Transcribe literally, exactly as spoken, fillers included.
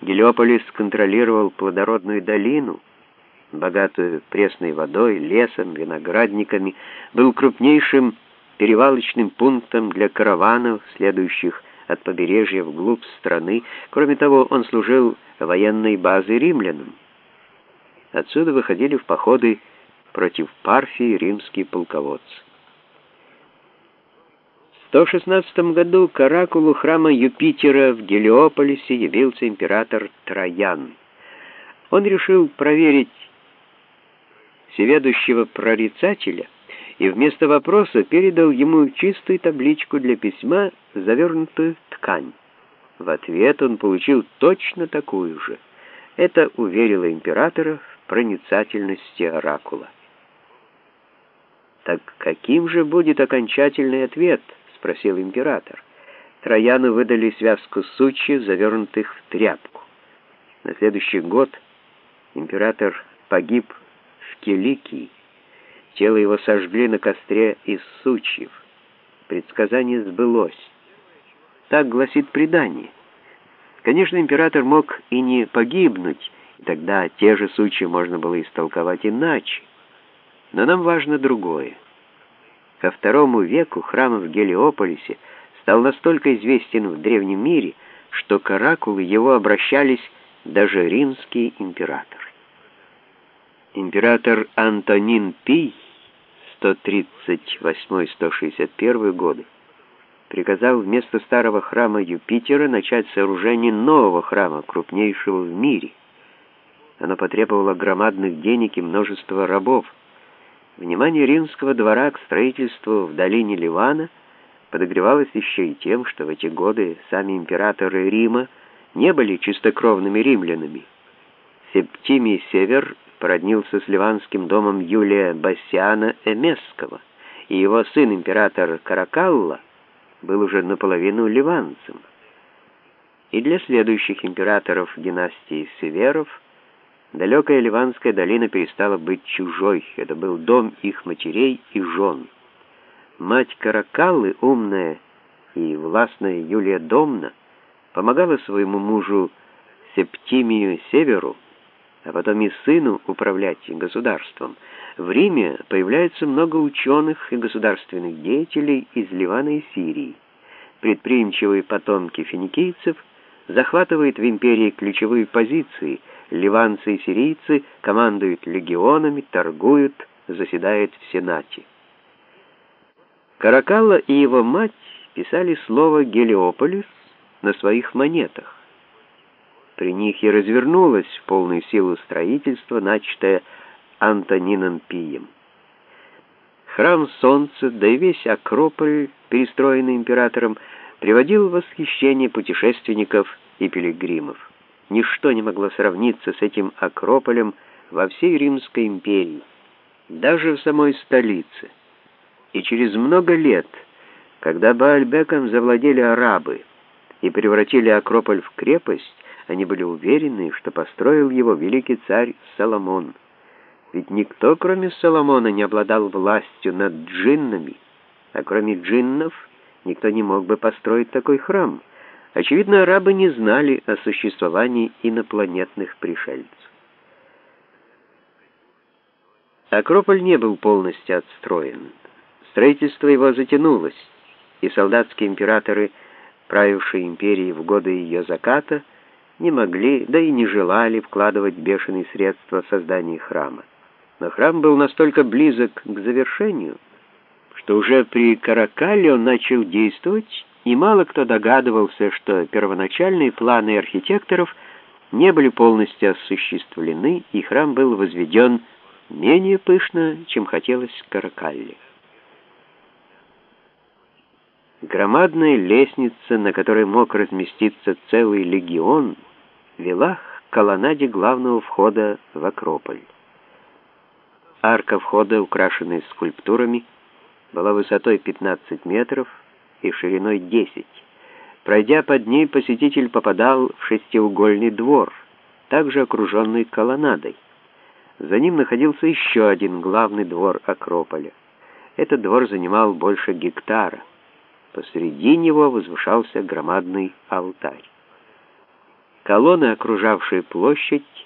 Гелиополис контролировал плодородную долину, богатую пресной водой, лесом, виноградниками, был крупнейшим перевалочным пунктом для караванов, следующих от побережья вглубь страны. Кроме того, он служил военной базой римлянам. Отсюда выходили в походы против Парфии римские полководцы. В сто шестнадцатом году к оракулу храма Юпитера в Гелиополисе явился император Траян. Он решил проверить всеведущего прорицателя и вместо вопроса передал ему чистую табличку для письма, завернутую в ткань. В ответ он получил точно такую же. Это уверило императора в проницательности оракула. «Так каким же будет окончательный ответ?» — спросил император. Траяну выдали связку сучьев, завернутых в тряпку. На следующий год император погиб в Киликии. Тело его сожгли на костре из сучьев. Предсказание сбылось. Так гласит предание. Конечно, император мог и не погибнуть, и тогда те же сучья можно было истолковать иначе. Но нам важно другое. Ко второму веку храм в Гелиополисе стал настолько известен в древнем мире, что к оракулу его обращались даже римские императоры. Император Антонин Пий сто тридцать восьмой — сто шестьдесят первый годы приказал вместо старого храма Юпитера начать сооружение нового храма, крупнейшего в мире. Оно потребовало громадных денег и множества рабов. Внимание римского двора к строительству в долине Ливана подогревалось еще и тем, что в эти годы сами императоры Рима не были чистокровными римлянами. Септимий Север породнился с ливанским домом Юлия Бассиана Эмесского, и его сын, император Каракалла, был уже наполовину ливанцем. И для следующих императоров династии Северов далекая Ливанская долина перестала быть чужой. Это был дом их матерей и жен. Мать Каракаллы, умная и властная Юлия Домна, помогала своему мужу Септимию Северу, а потом и сыну управлять государством. В Риме появляется много ученых и государственных деятелей из Ливана и Сирии. Предприимчивые потомки финикийцев захватывают в империи ключевые позиции. Ливанцы и сирийцы командуют легионами, торгуют, заседают в Сенате. Каракалла и его мать писали слово «Гелиополис» на своих монетах. При них и развернулось в полную силу строительство, начатое Антонином Пием. Храм Солнца, да и весь Акрополь, перестроенный императором, приводил в восхищение путешественников и пилигримов. Ничто не могло сравниться с этим Акрополем во всей Римской империи, даже в самой столице. И через много лет, когда Баальбеком завладели арабы и превратили Акрополь в крепость, они были уверены, что построил его великий царь Соломон. Ведь никто, кроме Соломона, не обладал властью над джиннами, а кроме джиннов никто не мог бы построить такой храм. Очевидно, арабы не знали о существовании инопланетных пришельцев. Акрополь не был полностью отстроен. Строительство его затянулось, и солдатские императоры, правившие империей в годы ее заката, не могли, да и не желали вкладывать бешеные средства в создание храма. Но храм был настолько близок к завершению, что уже при Каракалле он начал действовать, и мало кто догадывался, что первоначальные планы архитекторов не были полностью осуществлены, и храм был возведен менее пышно, чем хотелось Каракалле. Громадная лестница, на которой мог разместиться целый легион, вела к колоннаде главного входа в Акрополь. Арка входа, украшенная скульптурами, была высотой пятнадцать метров и шириной десять. Пройдя под ней, посетитель попадал в шестиугольный двор, также окруженный колоннадой. За ним находился еще один главный двор Акрополя. Этот двор занимал больше гектара. Посреди него возвышался громадный алтарь. Колонны, окружавшие площадь,